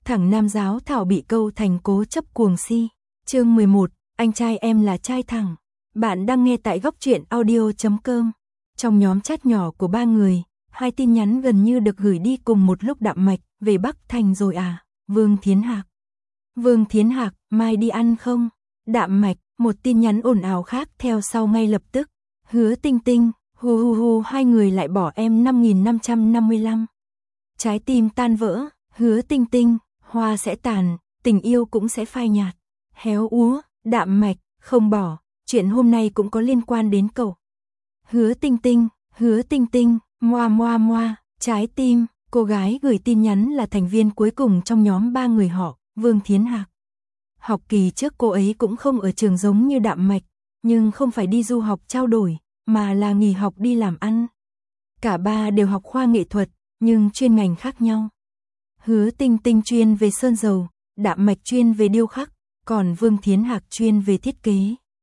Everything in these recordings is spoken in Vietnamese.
thẳng nam giáo thảo bị câu thành cố chấp cuồng si. Chương 11, anh trai em là trai thẳng. Bạn đang nghe tại góc truyện audio.com. Trong nhóm chat nhỏ của 3 người, 2 tin nhắn gần như được gửi đi cùng một lúc. Đạm Mạch, về Bắc Thành rồi à? Vương Thiến Hạc. Vương Thiến Hạc, mai đi ăn không? Đạm Mạch, một tin nhắn ồn ào khác theo sau ngay lập tức. Hứa Tinh Tinh, hu hu hu, 2 người lại bỏ em 5555. Trái tim tan vỡ, Hứa Tinh Tinh, hoa sẽ tàn, tình yêu cũng sẽ phai nhạt. Héo úa, Đạm Mạch, không bỏ, chuyện hôm nay cũng có liên quan đến cậu. Hứa Tinh Tinh, moa moa moa, trái tim. Cô gái gửi tin nhắn là thành viên cuối cùng trong nhóm 3 người họ, Vương Thiến Hạc. Học kỳ trước cô ấy cũng không ở trường giống như Đạm Mạch, nhưng không phải đi du học trao đổi, mà là nghỉ học đi làm ăn. Cả ba đều học khoa nghệ thuật, nhưng chuyên ngành khác nhau. Hứa Tinh Tinh chuyên về sơn dầu, Đạm Mạch chuyên về điêu khắc, còn Vương Thiến Hạc chuyên về thiết kế.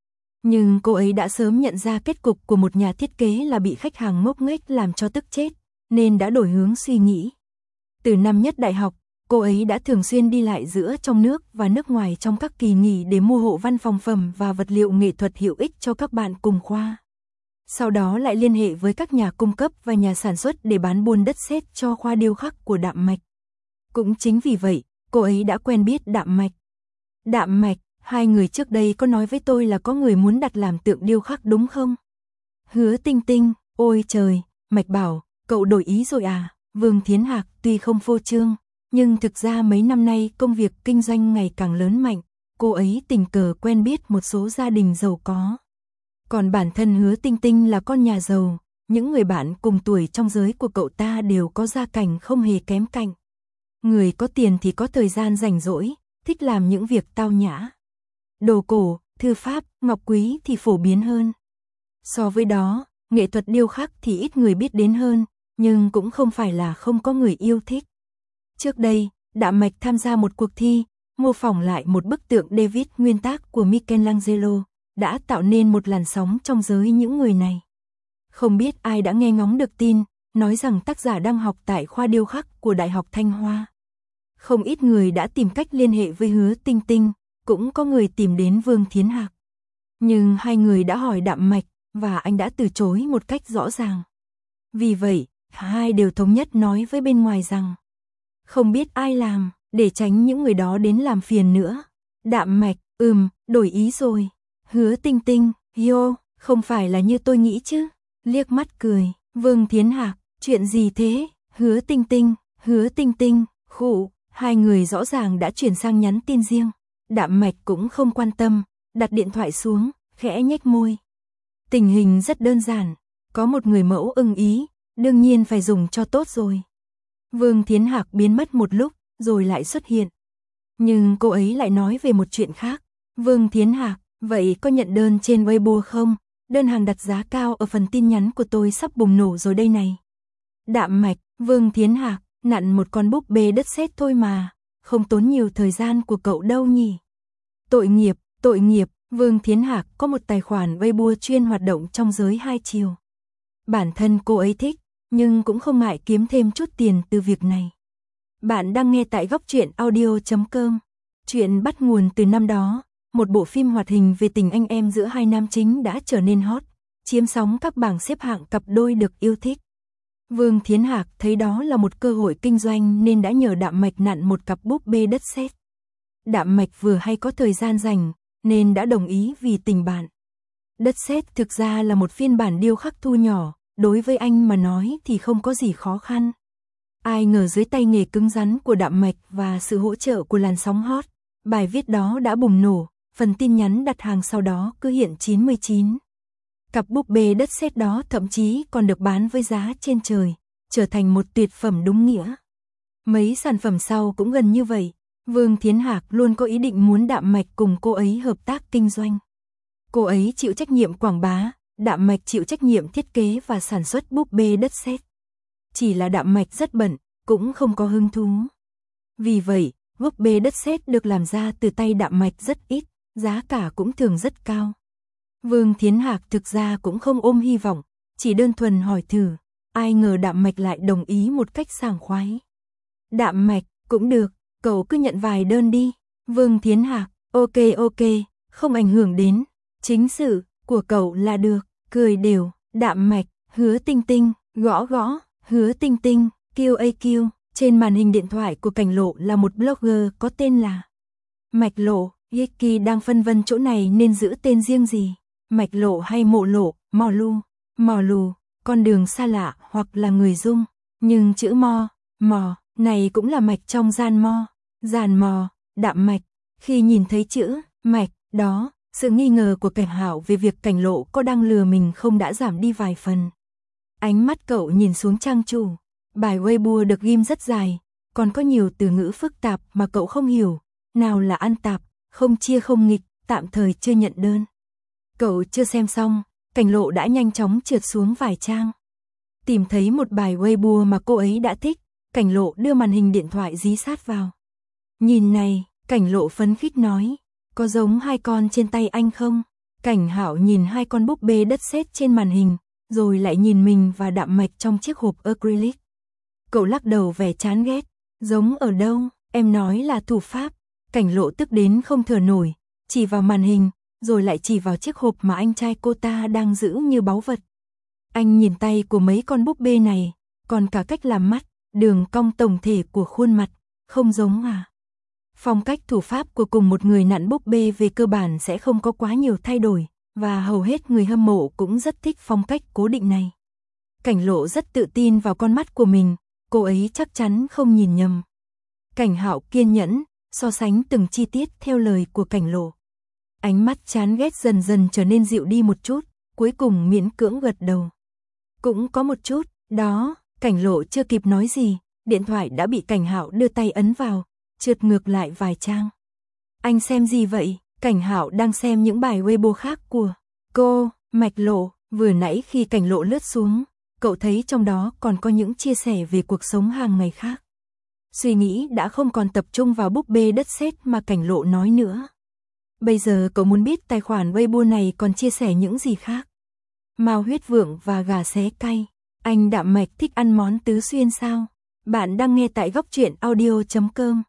Nhưng cô ấy đã sớm nhận ra kết cục của một nhà thiết kế là bị khách hàng ngốc nghếch làm cho tức chết, nên đã đổi hướng suy nghĩ. Từ năm nhất đại học, cô ấy đã thường xuyên đi lại giữa trong nước và nước ngoài trong các kỳ nghỉ để mua hộ văn phòng phẩm và vật liệu nghệ thuật hữu ích cho các bạn cùng khoa. Sau đó lại liên hệ với các nhà cung cấp và nhà sản xuất để bán buôn đất sét cho khoa điêu khắc của Đạm Mạch. Cũng chính vì vậy, cô ấy đã quen biết Đạm Mạch. Đạm Mạch, 2 người trước đây có nói với tôi là có người muốn đặt làm tượng điêu khắc đúng không? Hứa Tinh Tinh, ôi trời, Mạch bảo, cậu đổi ý rồi à? Vương Thiến Hạc tuy không phô trương, nhưng thực ra mấy năm nay công việc kinh doanh ngày càng lớn mạnh, cô ấy tình cờ quen biết một số gia đình giàu có. Còn bản thân Hứa Tinh Tinh là con nhà giàu, những người bạn cùng tuổi trong giới của cậu ta đều có gia cảnh không hề kém cạnh. Người có tiền thì có thời gian rảnh rỗi, thích làm những việc tao nhã. Đồ cổ, thư pháp, ngọc quý thì phổ biến hơn. So với đó, nghệ thuật điêu khắc thì ít người biết đến hơn, nhưng cũng không phải là không có người yêu thích. Trước đây, Đạm Mạch tham gia một cuộc thi, mô phỏng lại một bức tượng David nguyên tác của Michelangelo, đã tạo nên một làn sóng trong giới những người này. Không biết ai đã nghe ngóng được tin, nói rằng tác giả đang học tại khoa điêu khắc của Đại học Thanh Hoa. Không ít người đã tìm cách liên hệ với Hứa Tinh Tinh, cũng có người tìm đến Vương Thiến Hạc. Nhưng 2 người đã hỏi Đạm Mạch, và anh đã từ chối một cách rõ ràng. Vì vậy, 2 đều thống nhất nói với bên ngoài rằng không biết ai làm, để tránh những người đó đến làm phiền nữa. Đạm Mạch, đổi ý rồi. Hứa Tinh Tinh, yo, không phải là như tôi nghĩ chứ. Liếc mắt cười, Vương Thiến Hạc, chuyện gì thế? Hứa Tinh Tinh, khụ, 2 người rõ ràng đã chuyển sang nhắn tin riêng. Đạm Mạch cũng không quan tâm, đặt điện thoại xuống, khẽ nhếch môi. Tình hình rất đơn giản, có một người mẫu ưng ý, đương nhiên phải dùng cho tốt rồi. Vương Thiến Hạc biến mất một lúc, rồi lại xuất hiện. Nhưng cô ấy lại nói về một chuyện khác. Vương Thiến Hạc, vậy có nhận đơn trên Weibo không? Đơn hàng đặt giá cao ở phần tin nhắn của tôi sắp bùng nổ rồi đây này. Đạm Mạch, Vương Thiến Hạc, nặn một con búp bê đất sét thôi mà, không tốn nhiều thời gian của cậu đâu nhỉ. Tội nghiệp, Vương Thiến Hạc có một tài khoản Weibo chuyên hoạt động trong giới 2 chiều. Bản thân cô ấy thích, nhưng cũng không ngại kiếm thêm chút tiền từ việc này. Bạn đang nghe tại góc truyện audio.com. Chuyện bắt nguồn từ năm đó, một bộ phim hoạt hình về tình anh em giữa 2 nam chính đã trở nên hot, chiếm sóng các bảng xếp hạng cặp đôi được yêu thích. Vương Thiến Hạc thấy đó là một cơ hội kinh doanh nên đã nhờ Đạm Mạch nặn một cặp búp bê đất sét. Đạm Mạch vừa hay có thời gian rảnh, nên đã đồng ý vì tình bạn. Đất sét thực ra là một phiên bản điêu khắc thu nhỏ, đối với anh mà nói thì không có gì khó khăn. Ai ngờ dưới tay nghề cứng rắn của Đạm Mạch và sự hỗ trợ của làn sóng hot, bài viết đó đã bùng nổ, phần tin nhắn đặt hàng sau đó cứ hiện 99. Cặp búp bê đất sét đó thậm chí còn được bán với giá trên trời, trở thành một tuyệt phẩm đúng nghĩa. Mấy sản phẩm sau cũng gần như vậy. Vương Thiến Hạc luôn có ý định muốn Đạm Mạch cùng cô ấy hợp tác kinh doanh. Cô ấy chịu trách nhiệm quảng bá, Đạm Mạch chịu trách nhiệm thiết kế và sản xuất búp bê đất sét. Chỉ là Đạm Mạch rất bận, cũng không có hứng thú. Vì vậy, búp bê đất sét được làm ra từ tay Đạm Mạch rất ít, giá cả cũng thường rất cao. Vương Thiến Hạc thực ra cũng không ôm hy vọng, chỉ đơn thuần hỏi thử, ai ngờ Đạm Mạch lại đồng ý một cách sảng khoái. Đạm Mạch, cũng được, cậu cứ nhận vài đơn đi. Vương Thiến Hạc, ok, không ảnh hưởng đến chính sự của cậu là được. Cười đều, Đạm Mạch, Hứa Tinh Tinh, gõ, Hứa Tinh Tinh, QAQ. Trên màn hình điện thoại của Cảnh Lộ là một blogger có tên là Mạch Lộ. Yiki đang phân vân chỗ này nên giữ tên riêng gì, Mạch Lộ hay Mộ Lộ, Mò Lù, con đường xa lạ hoặc là người Dung. Nhưng chữ mò này cũng là mạch trong giàn mò, Đạm Mạch. Khi nhìn thấy chữ mạch đó, sự nghi ngờ của Cảnh Hạo về việc Cảnh Lộ có đang lừa mình không đã giảm đi vài phần. Ánh mắt cậu nhìn xuống trang chủ. Bài Weibo được ghim rất dài, còn có nhiều từ ngữ phức tạp mà cậu không hiểu. Nào là ăn tạp, không chia không nghịch, tạm thời chưa nhận đơn. Cậu chưa xem xong, Cảnh Lộ đã nhanh chóng trượt xuống vài trang. Tìm thấy một bài Weibo mà cô ấy đã thích, Cảnh Lộ đưa màn hình điện thoại dí sát vào. Nhìn này, Cảnh Lộ phấn khích nói, có giống hai con trên tay anh không? Cảnh Hạo nhìn hai con búp bê đất sét trên màn hình, rồi lại nhìn mình và Đạm Mạch trong chiếc hộp acrylic. Cậu lắc đầu vẻ chán ghét, giống ở đâu, em nói là thủ pháp. Cảnh Lộ tức đến không thở nổi, chỉ vào màn hình, rồi lại chỉ vào chiếc hộp mà anh trai cô ta đang giữ như báu vật. Anh nhìn tay của mấy con búp bê này, còn cả cách làm mắt, đường cong tổng thể của khuôn mặt, không giống à? Phong cách thủ pháp của cùng một người nặn búp bê về cơ bản sẽ không có quá nhiều thay đổi, và hầu hết người hâm mộ cũng rất thích phong cách cố định này. Cảnh Lộ rất tự tin vào con mắt của mình, cô ấy chắc chắn không nhìn nhầm. Cảnh Hạo kiên nhẫn, so sánh từng chi tiết theo lời của Cảnh Lộ. Ánh mắt chán ghét dần dần trở nên dịu đi một chút, cuối cùng miễn cưỡng gật đầu. Cũng có một chút, đó, Cảnh Lộ chưa kịp nói gì, điện thoại đã bị Cảnh Hạo đưa tay ấn vào, trượt ngược lại vài trang. Anh xem gì vậy? Cảnh Hạo đang xem những bài Weibo khác của cô, Mạch Lộ. Vừa nãy khi Cảnh Lộ lướt xuống, cậu thấy trong đó còn có những chia sẻ về cuộc sống hàng ngày khác. Suy nghĩ đã không còn tập trung vào búp bê đất sét mà Cảnh Lộ nói nữa. Bây giờ cậu muốn biết tài khoản Weibo này còn chia sẻ những gì khác. Mao huyết vượng và gà xé cay. Anh Đạm Mạch thích ăn món tứ xuyên sao? Bạn đang nghe tại góc truyện audio.com.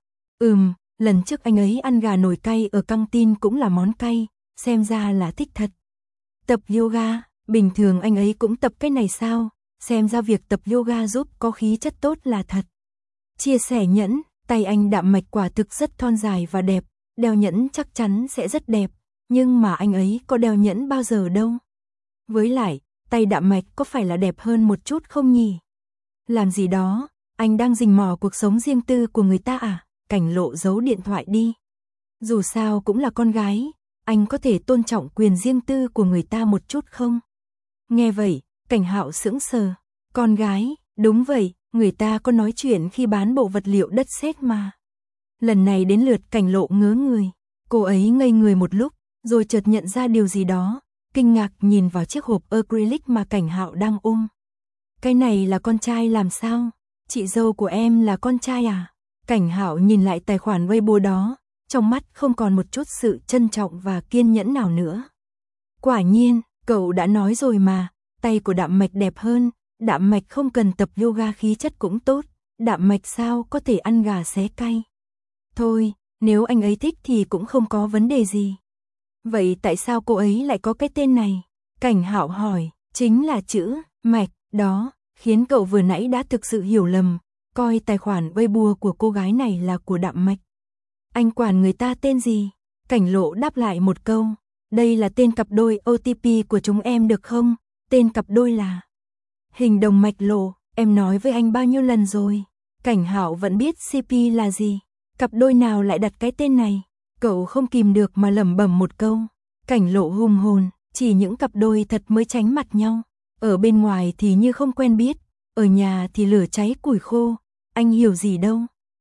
Lần trước anh ấy ăn gà nồi cay ở căng tin cũng là món cay, xem ra là thích thật. Tập yoga, bình thường anh ấy cũng tập cái này sao? Xem ra việc tập yoga giúp có khí chất tốt là thật. Chia sẻ nhẫn, tay anh Đạm Mạch quả thực rất thon dài và đẹp, đeo nhẫn chắc chắn sẽ rất đẹp, nhưng mà anh ấy có đeo nhẫn bao giờ đâu. Với lại, tay Đạm Mạch có phải là đẹp hơn một chút không nhỉ? Làm gì đó, anh đang rình mò cuộc sống riêng tư của người ta à? Cảnh Lộ giấu điện thoại đi. Dù sao cũng là con gái, anh có thể tôn trọng quyền riêng tư của người ta một chút không? Nghe vậy, Cảnh Hạo sững sờ. Con gái, đúng vậy, người ta có nói chuyện khi bán bộ vật liệu đất sét mà. Lần này đến lượt Cảnh Lộ ngớ người. Cô ấy ngây người một lúc, rồi chợt nhận ra điều gì đó, kinh ngạc nhìn vào chiếc hộp acrylic mà Cảnh Hạo đang ôm. Cái này là con trai làm sao? Chị dâu của em là con trai à? Cảnh Hạo nhìn lại tài khoản Weibo đó, trong mắt không còn một chút sự trân trọng và kiên nhẫn nào nữa. Quả nhiên, cậu đã nói rồi mà, tay của Đạm Mạch đẹp hơn, Đạm Mạch không cần tập yoga khí chất cũng tốt, Đạm Mạch sao có thể ăn gà xé cay. Thôi, nếu anh ấy thích thì cũng không có vấn đề gì. Vậy tại sao cô ấy lại có cái tên này? Cảnh Hạo hỏi, chính là chữ Mạch đó, khiến cậu vừa nãy đã thực sự hiểu lầm, coi tài khoản Weibo của cô gái này là của Đạm Mạch. Anh quản người ta tên gì? Cảnh Lộ đáp lại một câu, đây là tên cặp đôi OTP của chúng em được không? Tên cặp đôi là Hình Đồng Mạch Lộ, em nói với anh bao nhiêu lần rồi? Cảnh Hạo vẫn biết CP là gì, cặp đôi nào lại đặt cái tên này? Cậu không kìm được mà lẩm bẩm một câu. Cảnh Lộ hùng hồn, chỉ những cặp đôi thật mới tránh mặt nhau. Ở bên ngoài thì như không quen biết, ở nhà thì lửa cháy củi khô, anh hiểu gì đâu.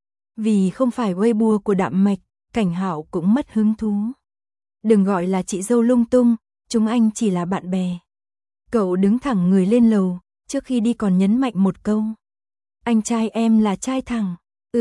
Vì không phải Weibo của Đạm Mạch, Cảnh Hạo cũng mất hứng thú. Đừng gọi là chị dâu lung tung, chúng anh chỉ là bạn bè. Cậu đứng thẳng người lên lầu, trước khi đi còn nhấn mạnh một câu. Anh trai em là trai thẳng.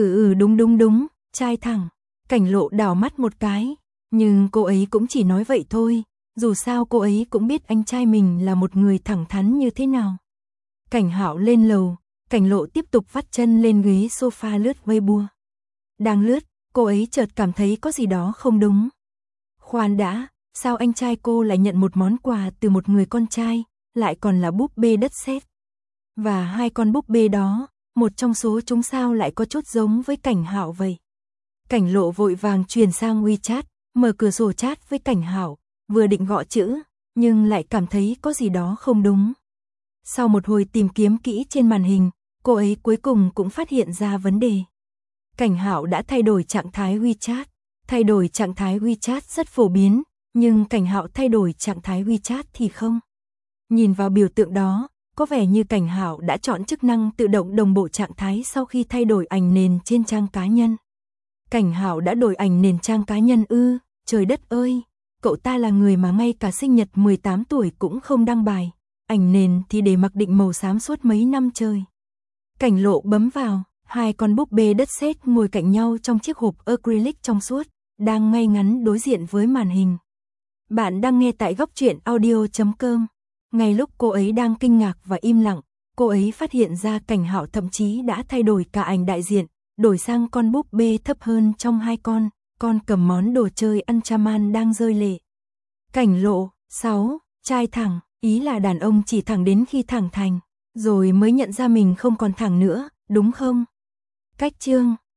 Đúng, trai thẳng. Cảnh Lộ đảo mắt một cái, nhưng cô ấy cũng chỉ nói vậy thôi, dù sao cô ấy cũng biết anh trai mình là một người thẳng thắn như thế nào. Cảnh Hạo lên lầu, Cảnh Lộ tiếp tục vắt chân lên ghế sofa lướt Weibo. Đang lướt, cô ấy chợt cảm thấy có gì đó không đúng. Khoan đã, sao anh trai cô lại nhận một món quà từ một người con trai, lại còn là búp bê đất sét. Và hai con búp bê đó, một trong số chúng sao lại có chút giống với Cảnh Hạo vậy. Cảnh Lộ vội vàng chuyển sang WeChat, mở cửa sổ chat với Cảnh Hạo, vừa định gõ chữ, nhưng lại cảm thấy có gì đó không đúng. Sau một hồi tìm kiếm kỹ trên màn hình, cô ấy cuối cùng cũng phát hiện ra vấn đề. Cảnh Hạo đã thay đổi trạng thái WeChat. Thay đổi trạng thái WeChat rất phổ biến, nhưng Cảnh Hạo thay đổi trạng thái WeChat thì không. Nhìn vào biểu tượng đó, có vẻ như Cảnh Hạo đã chọn chức năng tự động đồng bộ trạng thái sau khi thay đổi ảnh nền trên trang cá nhân. Cảnh Hạo đã đổi ảnh nền trang cá nhân ư? Trời đất ơi, cậu ta là người mà ngay cả sinh nhật 18 tuổi cũng không đăng bài, ảnh nền thì để mặc định màu xám suốt mấy năm trời. Cảnh Lộ bấm vào, hai con búp bê đất sét ngồi cạnh nhau trong chiếc hộp acrylic trong suốt, đang ngay ngắn đối diện với màn hình. Bạn đang nghe tại Góc Truyện Audio.com. Ngay lúc cô ấy đang kinh ngạc và im lặng, cô ấy phát hiện ra Cảnh Hạo thậm chí đã thay đổi cả ảnh đại diện, đổi sang con búp bê thấp hơn trong hai con cầm món đồ chơi Ultraman đang rơi lệ. Cảnh Lộ, 6, trai thẳng, ý là đàn ông chỉ thẳng đến khi thẳng thành, rồi mới nhận ra mình không còn thẳng nữa, đúng không? Cách chương